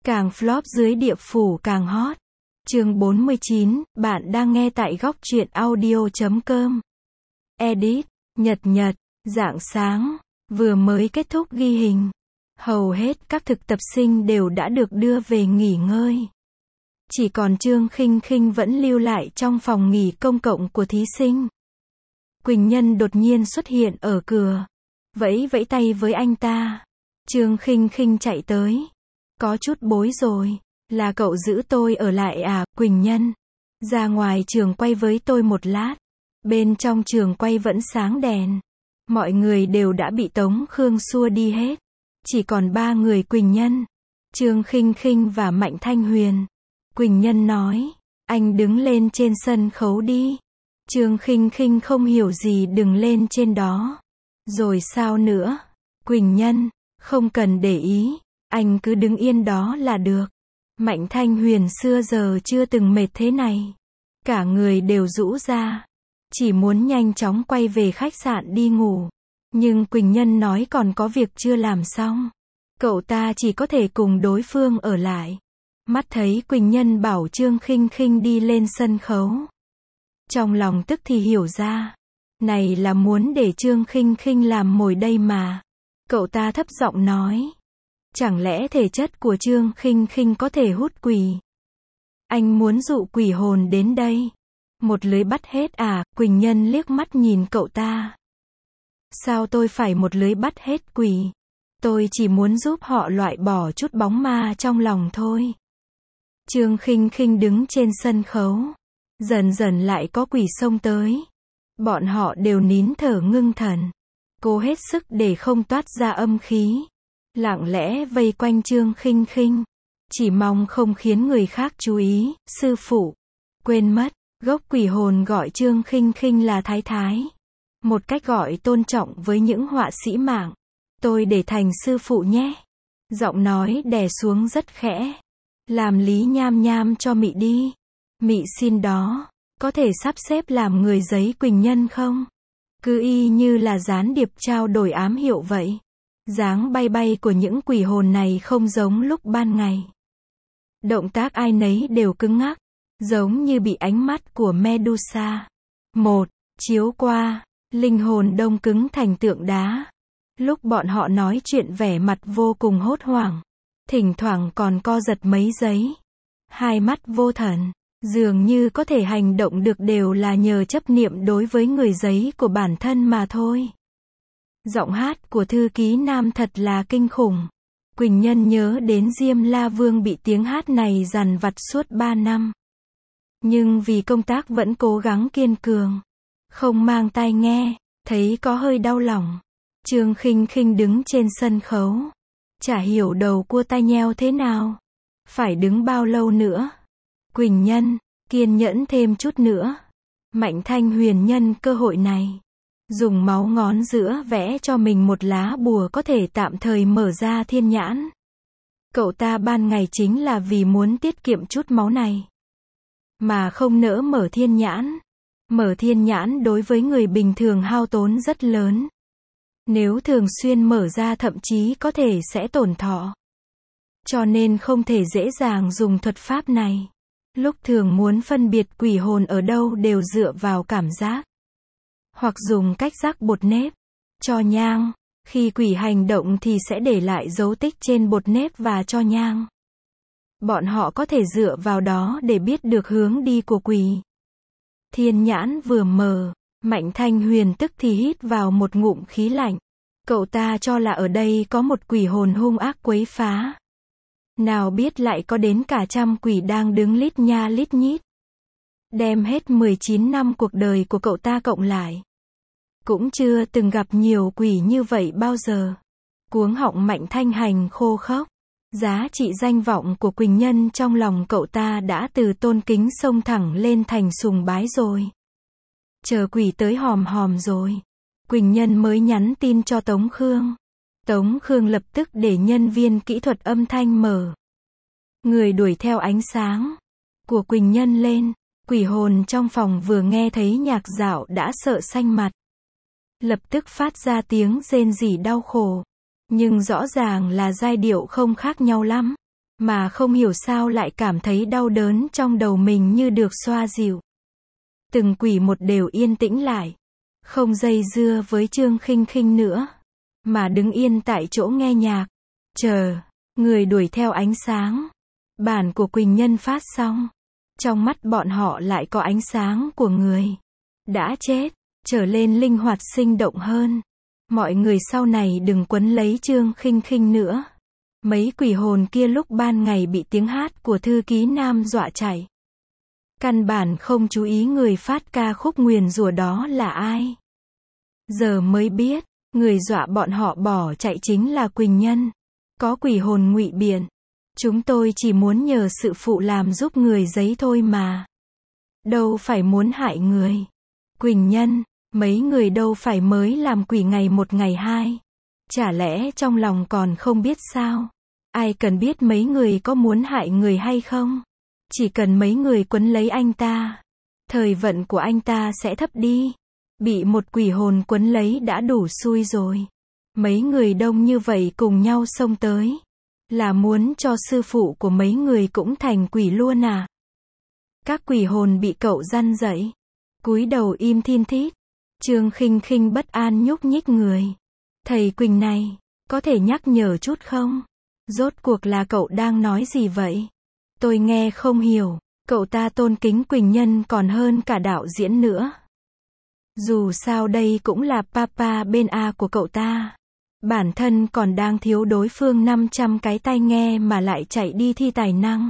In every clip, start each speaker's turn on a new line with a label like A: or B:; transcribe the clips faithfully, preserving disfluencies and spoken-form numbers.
A: Càng flop dưới địa phủ càng hot. Chương bốn mươi chín, bạn đang nghe tại góc truyện audio chấm com. Edit, nhật nhật, rạng sáng, vừa mới kết thúc ghi hình. Hầu hết các thực tập sinh đều đã được đưa về nghỉ ngơi. Chỉ còn Trương Khinh Khinh vẫn lưu lại trong phòng nghỉ công cộng của thí sinh. Quỳnh Nhân đột nhiên xuất hiện ở cửa, vẫy vẫy tay với anh ta. Trương Khinh Khinh chạy tới, có chút bối rồi, là cậu giữ tôi ở lại à? Quỳnh Nhân, ra ngoài trường quay với tôi một lát. Bên trong trường quay vẫn sáng đèn, mọi người đều đã bị Tống Khương xua đi hết, chỉ còn ba người Quỳnh Nhân, Trương Khinh Khinh và Mạnh Thanh Huyền. Quỳnh Nhân nói, anh đứng lên trên sân khấu đi. Trương Khinh Khinh không hiểu gì đừng lên trên đó. Rồi sao nữa? Quỳnh Nhân, không cần để ý, anh cứ đứng yên đó là được. Mạnh Thanh Huyền xưa giờ chưa từng mệt thế này. Cả người đều rũ ra, chỉ muốn nhanh chóng quay về khách sạn đi ngủ. Nhưng Quỳnh Nhân nói còn có việc chưa làm xong. Cậu ta chỉ có thể cùng đối phương ở lại. Mắt thấy Quỳnh Nhân bảo Trương Khinh Khinh đi lên sân khấu, trong lòng tức thì hiểu ra, này là muốn để Trương Khinh Khinh làm mồi đây mà. Cậu ta thấp giọng nói, chẳng lẽ thể chất của Trương Khinh Khinh có thể hút quỷ? Anh muốn dụ quỷ hồn đến đây, một lưới bắt hết à? Quỳnh Nhân liếc mắt nhìn cậu ta. Sao tôi phải một lưới bắt hết quỷ? Tôi chỉ muốn giúp họ loại bỏ chút bóng ma trong lòng thôi. Trương Khinh Khinh đứng trên sân khấu, dần dần lại có quỷ xông tới. Bọn họ đều nín thở ngưng thần, cố hết sức để không toát ra âm khí, lặng lẽ vây quanh Trương Khinh Khinh, chỉ mong không khiến người khác chú ý. Sư phụ, quên mất, gốc quỷ hồn gọi Trương Khinh Khinh là Thái Thái, một cách gọi tôn trọng với những họa sĩ mạng. Tôi để thành sư phụ nhé. Giọng nói đè xuống rất khẽ. Làm Lý Nham Nham cho Mị đi. Mị xin đó, có thể sắp xếp làm người giấy Quỳnh Nhân không? Cứ y như là gián điệp trao đổi ám hiệu vậy. Dáng bay bay của những quỷ hồn này không giống lúc ban ngày. Động tác ai nấy đều cứng ngắc, giống như bị ánh mắt của Medusa. Một, chiếu qua, linh hồn đông cứng thành tượng đá. Lúc bọn họ nói chuyện vẻ mặt vô cùng hốt hoảng, thỉnh thoảng còn co giật mấy giây. Hai mắt vô thần, dường như có thể hành động được đều là nhờ chấp niệm đối với người giấy của bản thân mà thôi. Giọng hát của thư ký nam thật là kinh khủng. Quỳnh Nhân nhớ đến Diêm La Vương bị tiếng hát này dằn vặt suốt ba năm. Nhưng vì công tác vẫn cố gắng kiên cường, không mang tai nghe, thấy có hơi đau lòng. Trương Khinh Khinh đứng trên sân khấu, chả hiểu đầu cua tai nheo thế nào. Phải đứng bao lâu nữa? Quỳnh Nhân, kiên nhẫn thêm chút nữa. Mạnh Thanh Huyền nhân cơ hội này, dùng máu ngón giữa vẽ cho mình một lá bùa có thể tạm thời mở ra thiên nhãn. Cậu ta ban ngày chính là vì muốn tiết kiệm chút máu này, mà không nỡ mở thiên nhãn. Mở thiên nhãn đối với người bình thường hao tốn rất lớn. Nếu thường xuyên mở ra thậm chí có thể sẽ tổn thọ. Cho nên không thể dễ dàng dùng thuật pháp này. Lúc thường muốn phân biệt quỷ hồn ở đâu đều dựa vào cảm giác. Hoặc dùng cách rắc bột nếp, cho nhang. Khi quỷ hành động thì sẽ để lại dấu tích trên bột nếp và cho nhang. Bọn họ có thể dựa vào đó để biết được hướng đi của quỷ. Thiên nhãn vừa mở, Mạnh Thanh Huyền tức thì hít vào một ngụm khí lạnh. Cậu ta cho là ở đây có một quỷ hồn hung ác quấy phá. Nào biết lại có đến cả trăm quỷ đang đứng lít nha lít nhít. Đem hết mười chín năm cuộc đời của cậu ta cộng lại, cũng chưa từng gặp nhiều quỷ như vậy bao giờ. Cuống họng Mạnh Thanh Hành khô khốc. Giá trị danh vọng của Quỳnh Nhân trong lòng cậu ta đã từ tôn kính xông thẳng lên thành sùng bái rồi. Chờ quỷ tới hòm hòm rồi, Quỳnh Nhân mới nhắn tin cho Tống Khương. Tống Khương lập tức để nhân viên kỹ thuật âm thanh mở người đuổi theo ánh sáng của Quỳnh Nhân lên. Quỷ hồn trong phòng vừa nghe thấy nhạc dạo đã sợ xanh mặt, lập tức phát ra tiếng rên rỉ đau khổ. Nhưng rõ ràng là giai điệu không khác nhau lắm. mà không hiểu sao lại cảm thấy đau đớn trong đầu mình như được xoa dịu. Từng quỷ một đều yên tĩnh lại, không dây dưa với Trương Khinh Khinh nữa, mà đứng yên tại chỗ nghe nhạc, chờ người đuổi theo ánh sáng. Bản của Quỳnh Nhân phát xong, trong mắt bọn họ lại có ánh sáng của người đã chết, trở lên linh hoạt sinh động hơn. Mọi người sau này đừng quấn lấy Trương Khinh Khinh nữa. Mấy quỷ hồn kia lúc ban ngày bị tiếng hát của thư ký nam dọa chạy. Căn bản không chú ý người phát ca khúc nguyền rủa đó là ai. Giờ mới biết, người dọa bọn họ bỏ chạy chính là Quỳnh Nhân. Có quỷ hồn ngụy biện. Chúng tôi chỉ muốn nhờ sự phụ làm giúp người giấy thôi mà. Đâu phải muốn hại người. Quỳnh Nhân, mấy người đâu phải mới làm quỷ ngày một ngày hai. Chả lẽ trong lòng còn không biết sao? Ai cần biết mấy người có muốn hại người hay không? Chỉ cần mấy người quấn lấy anh ta, thời vận của anh ta sẽ thấp đi. Bị một quỷ hồn quấn lấy đã đủ xui rồi. Mấy người đông như vậy cùng nhau xông tới, là muốn cho sư phụ của mấy người cũng thành quỷ luôn à? Các quỷ hồn bị cậu răn dậy, cúi đầu im thin thít. Trương Khinh Khinh bất an nhúc nhích người. Thầy Quỳnh này, có thể nhắc nhở chút không? Rốt cuộc là cậu đang nói gì vậy? Tôi nghe không hiểu. Cậu ta tôn kính Quỳnh Nhân còn hơn cả đạo diễn nữa. Dù sao đây cũng là papa bên A của cậu ta. Bản thân còn đang thiếu đối phương năm trăm cái tai nghe mà lại chạy đi thi tài năng.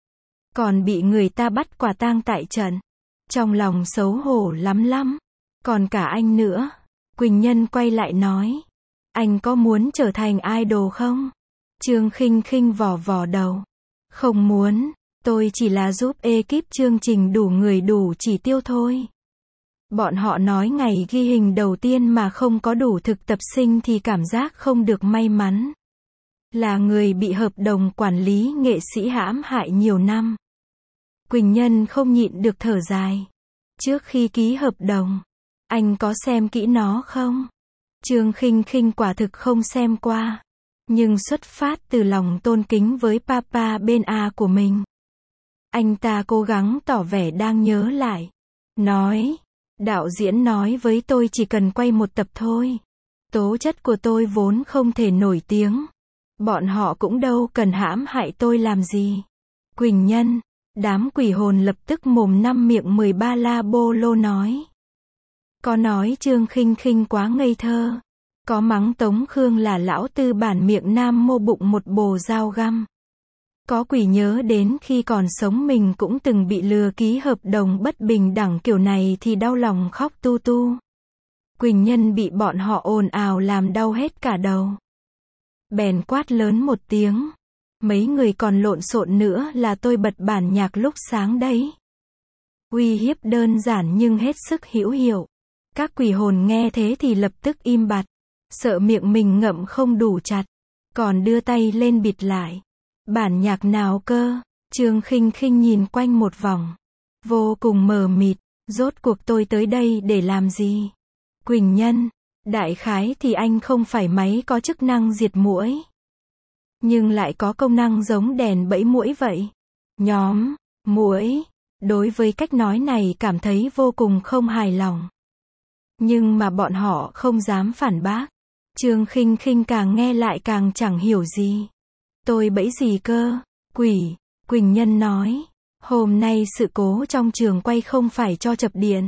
A: Còn bị người ta bắt quả tang tại trận. Trong lòng xấu hổ lắm lắm. Còn cả anh nữa. Quỳnh Nhân quay lại nói. Anh có muốn trở thành idol không? Trương Khinh Khinh vò vò đầu. Không muốn, tôi chỉ là giúp ekip chương trình đủ người đủ chỉ tiêu thôi. Bọn họ nói ngày ghi hình đầu tiên mà không có đủ thực tập sinh thì cảm giác không được may mắn. Là người bị hợp đồng quản lý nghệ sĩ hãm hại nhiều năm. Quỳnh Nhân không nhịn được thở dài. Trước khi ký hợp đồng, anh có xem kỹ nó không? Trương Khinh Khinh quả thực không xem qua. Nhưng xuất phát từ lòng tôn kính với papa bên A của mình. Anh ta cố gắng tỏ vẻ đang nhớ lại. Nói, đạo diễn nói với tôi chỉ cần quay một tập thôi. Tố chất của tôi vốn không thể nổi tiếng. Bọn họ cũng đâu cần hãm hại tôi làm gì. Quỳnh Nhân, đám quỷ hồn lập tức mồm năm miệng mười ba la bô lô nói. Có nói Trương Khinh Khinh quá ngây thơ. Có mắng Tống Khương là lão tư bản miệng nam mô bụng một bồ dao găm. Có quỷ nhớ đến khi còn sống mình cũng từng bị lừa ký hợp đồng bất bình đẳng kiểu này thì đau lòng khóc tu tu. Quỳnh Nhân bị bọn họ ồn ào làm đau hết cả đầu. Bèn quát lớn một tiếng. Mấy người còn lộn xộn nữa là tôi bật bản nhạc lúc sáng đấy. Uy hiếp đơn giản nhưng hết sức hữu hiệu. Các quỷ hồn nghe thế thì lập tức im bặt. Sợ miệng mình ngậm không đủ chặt. Còn đưa tay lên bịt lại. Bản nhạc nào cơ? Trương Khinh Khinh nhìn quanh một vòng. Vô cùng mờ mịt. Rốt cuộc tôi tới đây để làm gì? Quỳnh Nhân, đại khái thì anh không phải máy có chức năng diệt muỗi. Nhưng lại có công năng giống đèn bẫy muỗi vậy. Nhóm, muỗi, đối với cách nói này cảm thấy vô cùng không hài lòng. Nhưng mà bọn họ không dám phản bác. Trương Khinh Khinh càng nghe lại càng chẳng hiểu gì. Tôi bẫy gì cơ? Quỷ, Quỳnh Nhân nói. Hôm nay sự cố trong trường quay không phải cho chập điện.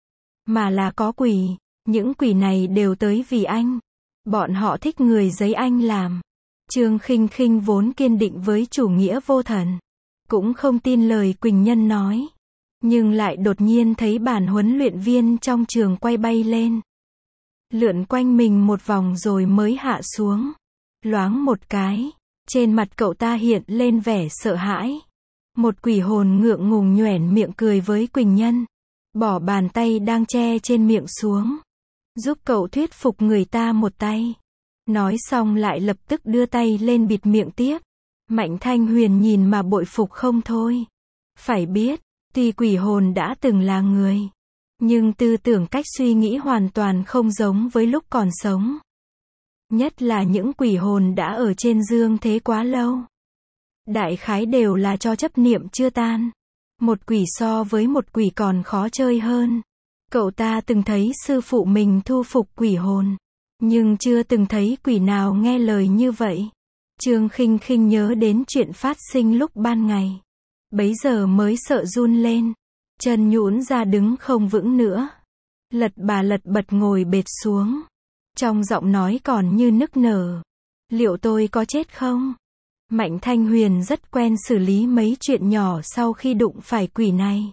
A: Mà là có quỷ. Những quỷ này đều tới vì anh. Bọn họ thích người giấy anh làm. Trương Khinh Khinh vốn kiên định với chủ nghĩa vô thần. Cũng không tin lời Quỳnh Nhân nói. Nhưng lại đột nhiên thấy bản huấn luyện viên trong trường quay bay lên. Lượn quanh mình một vòng rồi mới hạ xuống. Loáng một cái. Trên mặt cậu ta hiện lên vẻ sợ hãi. Một quỷ hồn ngượng ngùng nhoẻn miệng cười với Quỳnh Nhân. Bỏ bàn tay đang che trên miệng xuống. Giúp cậu thuyết phục người ta một tay. Nói xong lại lập tức đưa tay lên bịt miệng tiếp. Mạnh Thanh Huyền nhìn mà bội phục không thôi. Phải biết, tuy quỷ hồn đã từng là người. Nhưng tư tưởng cách suy nghĩ hoàn toàn không giống với lúc còn sống. Nhất là những quỷ hồn đã ở trên dương thế quá lâu. Đại khái đều là cho chấp niệm chưa tan. Một quỷ so với một quỷ còn khó chơi hơn. Cậu ta từng thấy sư phụ mình thu phục quỷ hồn, nhưng chưa từng thấy quỷ nào nghe lời như vậy. Trương Khinh Khinh nhớ đến chuyện phát sinh lúc ban ngày. Bấy giờ mới sợ run lên. Chân nhũn ra đứng không vững nữa. Lật bà lật bật ngồi bệt xuống. Trong giọng nói còn như nức nở. Liệu tôi có chết không? Mạnh Thanh Huyền rất quen xử lý mấy chuyện nhỏ sau khi đụng phải quỷ này.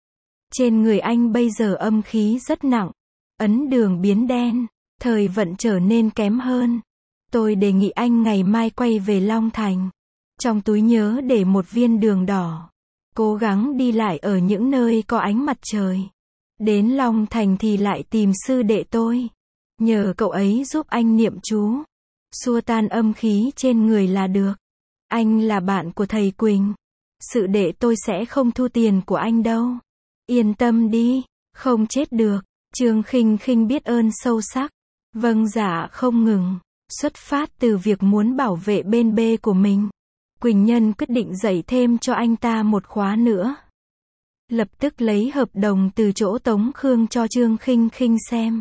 A: Trên người anh bây giờ âm khí rất nặng. Ấn đường biến đen. Thời vận trở nên kém hơn. Tôi đề nghị anh ngày mai quay về Long Thành. Trong túi nhớ để một viên đường đỏ. Cố gắng đi lại ở những nơi có ánh mặt trời. Đến Long Thành thì lại tìm sư đệ tôi. Nhờ cậu ấy giúp anh niệm chú. Xua tan âm khí trên người là được. Anh là bạn của thầy Quỳnh. Sư đệ tôi sẽ không thu tiền của anh đâu. Yên tâm đi, không chết được. Trương Khinh Khinh biết ơn sâu sắc. Vâng dạ không ngừng. Xuất phát từ việc muốn bảo vệ bên bê của mình. Quỳnh Nhân quyết định dạy thêm cho anh ta một khóa nữa. Lập tức lấy hợp đồng từ chỗ Tống Khương cho Trương Khinh Khinh xem.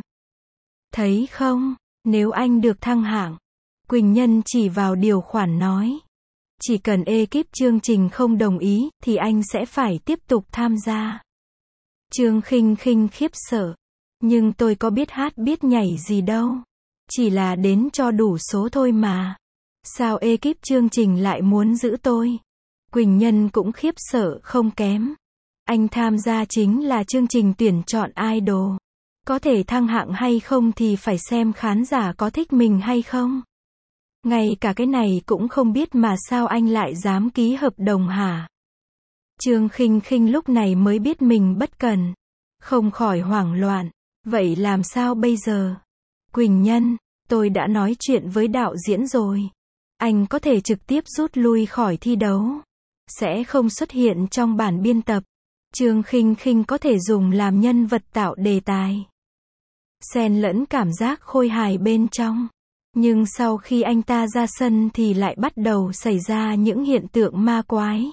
A: Thấy không, nếu anh được thăng hạng, Quỳnh Nhân chỉ vào điều khoản nói. Chỉ cần ekip chương trình không đồng ý, thì anh sẽ phải tiếp tục tham gia. Trương Khinh Khinh khiếp sợ. Nhưng tôi có biết hát biết nhảy gì đâu. Chỉ là đến cho đủ số thôi mà. Sao ekip chương trình lại muốn giữ tôi? Quỳnh Nhân cũng khiếp sợ không kém. Anh tham gia chính là chương trình tuyển chọn idol. Có thể thăng hạng hay không thì phải xem khán giả có thích mình hay không. Ngay cả cái này cũng không biết mà sao anh lại dám ký hợp đồng hả? Trương Khinh Khinh lúc này mới biết mình bất cần. Không khỏi hoảng loạn. Vậy làm sao bây giờ? Quỳnh Nhân, tôi đã nói chuyện với đạo diễn rồi. Anh có thể trực tiếp rút lui khỏi thi đấu. Sẽ không xuất hiện trong bản biên tập. Trương Khinh Khinh có thể dùng làm nhân vật tạo đề tài. Xen lẫn cảm giác khôi hài bên trong. Nhưng sau khi anh ta ra sân thì lại bắt đầu xảy ra những hiện tượng ma quái.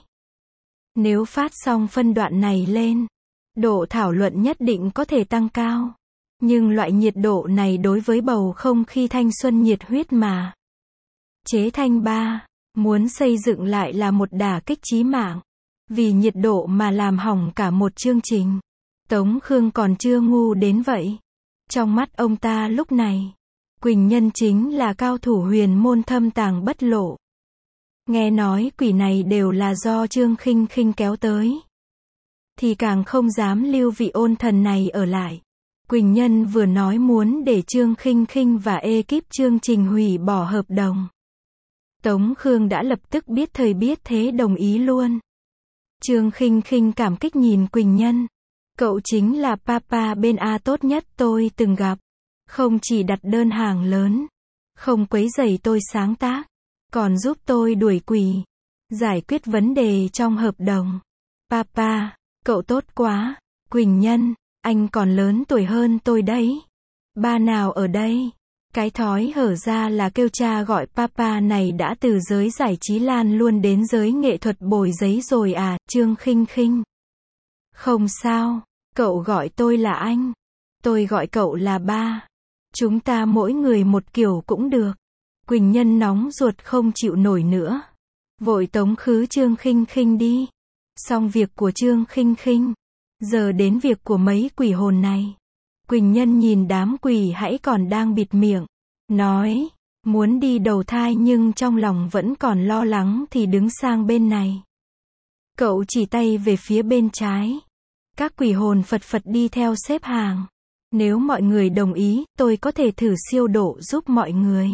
A: Nếu phát xong phân đoạn này lên, độ thảo luận nhất định có thể tăng cao. Nhưng loại nhiệt độ này đối với bầu không khí thanh xuân nhiệt huyết mà. Chế Thanh ba, muốn xây dựng lại là một đả kích chí mạng. Vì nhiệt độ mà làm hỏng cả một chương trình. Tống Khương còn chưa ngu đến vậy. Trong mắt ông ta lúc này, Quỳnh Nhân chính là cao thủ huyền môn thâm tàng bất lộ. Nghe nói quỷ này đều là do Trương Khinh Khinh kéo tới. Thì càng không dám lưu vị ôn thần này ở lại. Quỳnh Nhân vừa nói muốn để Trương Khinh Khinh và ekip chương trình hủy bỏ hợp đồng. Tống Khương đã lập tức biết thời biết thế đồng ý luôn. Trương Khinh Khinh cảm kích nhìn Quỳnh Nhân. Cậu chính là papa bên A tốt nhất tôi từng gặp. Không chỉ đặt đơn hàng lớn, không quấy rầy tôi sáng tác, còn giúp tôi đuổi quỷ, giải quyết vấn đề trong hợp đồng. Papa, cậu tốt quá. Quỳnh Nhân, anh còn lớn tuổi hơn tôi đấy. Ba nào ở đây? Cái thói hở ra là kêu cha gọi papa này đã từ giới giải trí lan luôn đến giới nghệ thuật bồi giấy rồi à, Trương Khinh Khinh. Không sao, cậu gọi tôi là anh. Tôi gọi cậu là ba. Chúng ta mỗi người một kiểu cũng được. Quỳnh Nhân nóng ruột không chịu nổi nữa. Vội tống khứ Trương Khinh Khinh đi. Xong việc của Trương Khinh Khinh. Giờ đến việc của mấy quỷ hồn này. Quỳnh Nhân nhìn đám quỷ hãy còn đang bịt miệng. Nói, muốn đi đầu thai nhưng trong lòng vẫn còn lo lắng thì đứng sang bên này. Cậu chỉ tay về phía bên trái. Các quỷ hồn phật phật đi theo xếp hàng. Nếu mọi người đồng ý, tôi có thể thử siêu độ giúp mọi người.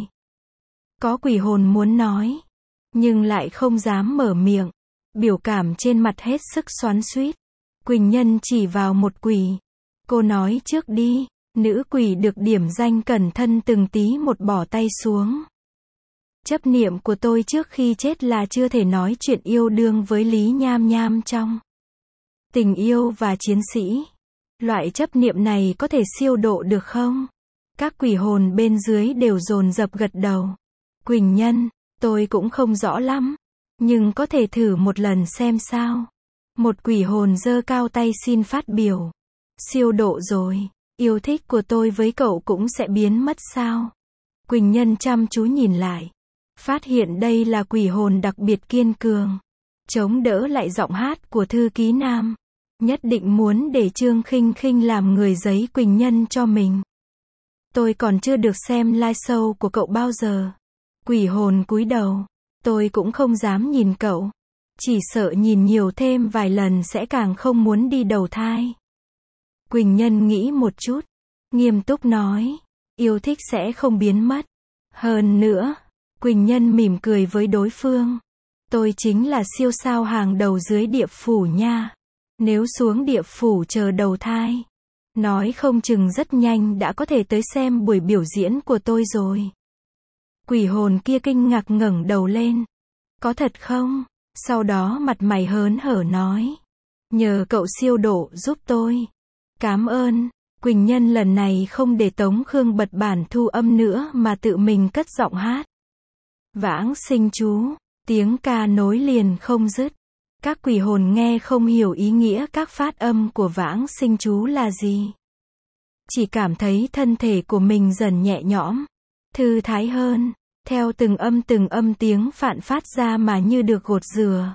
A: Có quỷ hồn muốn nói, nhưng lại không dám mở miệng. Biểu cảm trên mặt hết sức xoắn xuýt. Quỳnh Nhân chỉ vào một quỷ. Cô nói trước đi. Nữ quỷ được điểm danh cẩn thân từng tí một bỏ tay xuống. Chấp niệm của tôi trước khi chết là chưa thể nói chuyện yêu đương với Lý Nham Nham trong tình yêu và chiến sĩ. Loại chấp niệm này có thể siêu độ được không? Các quỷ hồn bên dưới đều dồn dập gật đầu. Quỳnh Nhân, tôi cũng không rõ lắm. Nhưng có thể thử một lần xem sao. Một quỷ hồn giơ cao tay xin phát biểu. Siêu độ rồi. Yêu thích của tôi với cậu cũng sẽ biến mất sao? Quỳnh Nhân chăm chú nhìn lại. Phát hiện đây là quỷ hồn đặc biệt kiên cường. Chống đỡ lại giọng hát của thư ký nam. Nhất định muốn để Trương Khinh Khinh làm người giấy Quỳnh Nhân cho mình. Tôi còn chưa được xem live show của cậu bao giờ. Quỷ hồn cúi đầu. Tôi cũng không dám nhìn cậu. Chỉ sợ nhìn nhiều thêm vài lần sẽ càng không muốn đi đầu thai. Quỳnh Nhân nghĩ một chút. Nghiêm túc nói. Yêu thích sẽ không biến mất. Hơn nữa. Quỳnh Nhân mỉm cười với đối phương. Tôi chính là siêu sao hàng đầu dưới địa phủ nha. Nếu xuống địa phủ chờ đầu thai. Nói không chừng rất nhanh đã có thể tới xem buổi biểu diễn của tôi rồi. Quỷ hồn kia kinh ngạc ngẩng đầu lên. Có thật không? Sau đó mặt mày hớn hở nói. Nhờ cậu siêu độ giúp tôi. Cảm ơn. Quỳnh Nhân lần này không để Tống Khương bật bản thu âm nữa mà tự mình cất giọng hát. Vãng sinh chú. Tiếng ca nối liền không dứt. Các quỷ hồn nghe không hiểu ý nghĩa các phát âm của vãng sinh chú là gì. Chỉ cảm thấy thân thể của mình dần nhẹ nhõm, thư thái hơn, theo từng âm từng âm tiếng phạn phát ra mà như được gột rửa.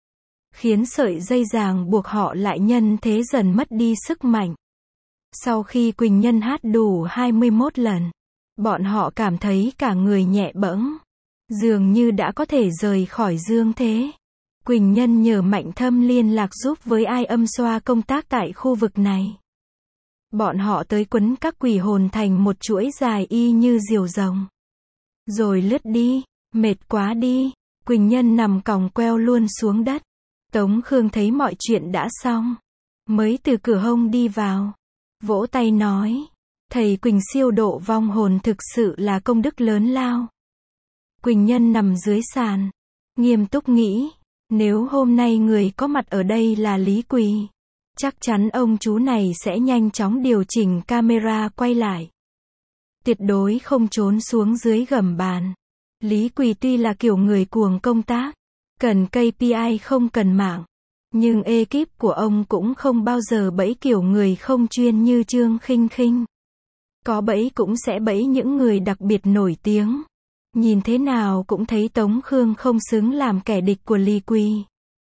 A: Khiến sợi dây ràng buộc họ lại nhân thế dần mất đi sức mạnh. Sau khi Quỳnh Nhân hát đủ hai mươi mốt lần, bọn họ cảm thấy cả người nhẹ bẫng, dường như đã có thể rời khỏi dương thế. Quỳnh Nhân nhờ Mạnh Thâm liên lạc giúp với ai âm xoa công tác tại khu vực này. Bọn họ tới quấn các quỷ hồn thành một chuỗi dài y như diều rồng. Rồi lướt đi, mệt quá đi. Quỳnh Nhân nằm còng queo luôn xuống đất. Tống Khương thấy mọi chuyện đã xong. Mới từ cửa hông đi vào. Vỗ tay nói. Thầy Quỳnh siêu độ vong hồn thực sự là công đức lớn lao. Quỳnh Nhân nằm dưới sàn. Nghiêm túc nghĩ. Nếu hôm nay người có mặt ở đây là Lý Quỳ, chắc chắn ông chú này sẽ nhanh chóng điều chỉnh camera quay lại. Tuyệt đối không trốn xuống dưới gầm bàn. Lý Quỳ tuy là kiểu người cuồng công tác, cần ca pê i không cần mạng, nhưng ekip của ông cũng không bao giờ bẫy kiểu người không chuyên như Trương Khinh Khinh. Có bẫy cũng sẽ bẫy những người đặc biệt nổi tiếng. Nhìn thế nào cũng thấy Tống Khương không xứng làm kẻ địch của Lý Quỳ.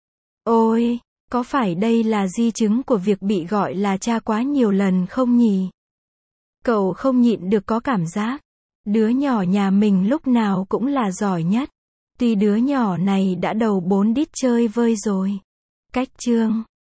A: Ôi, có phải đây là di chứng của việc bị gọi là cha quá nhiều lần không nhỉ? Cậu không nhịn được có cảm giác. Đứa nhỏ nhà mình lúc nào cũng là giỏi nhất. Tuy đứa nhỏ này đã đầu bốn đít chơi vơi rồi. Cách chương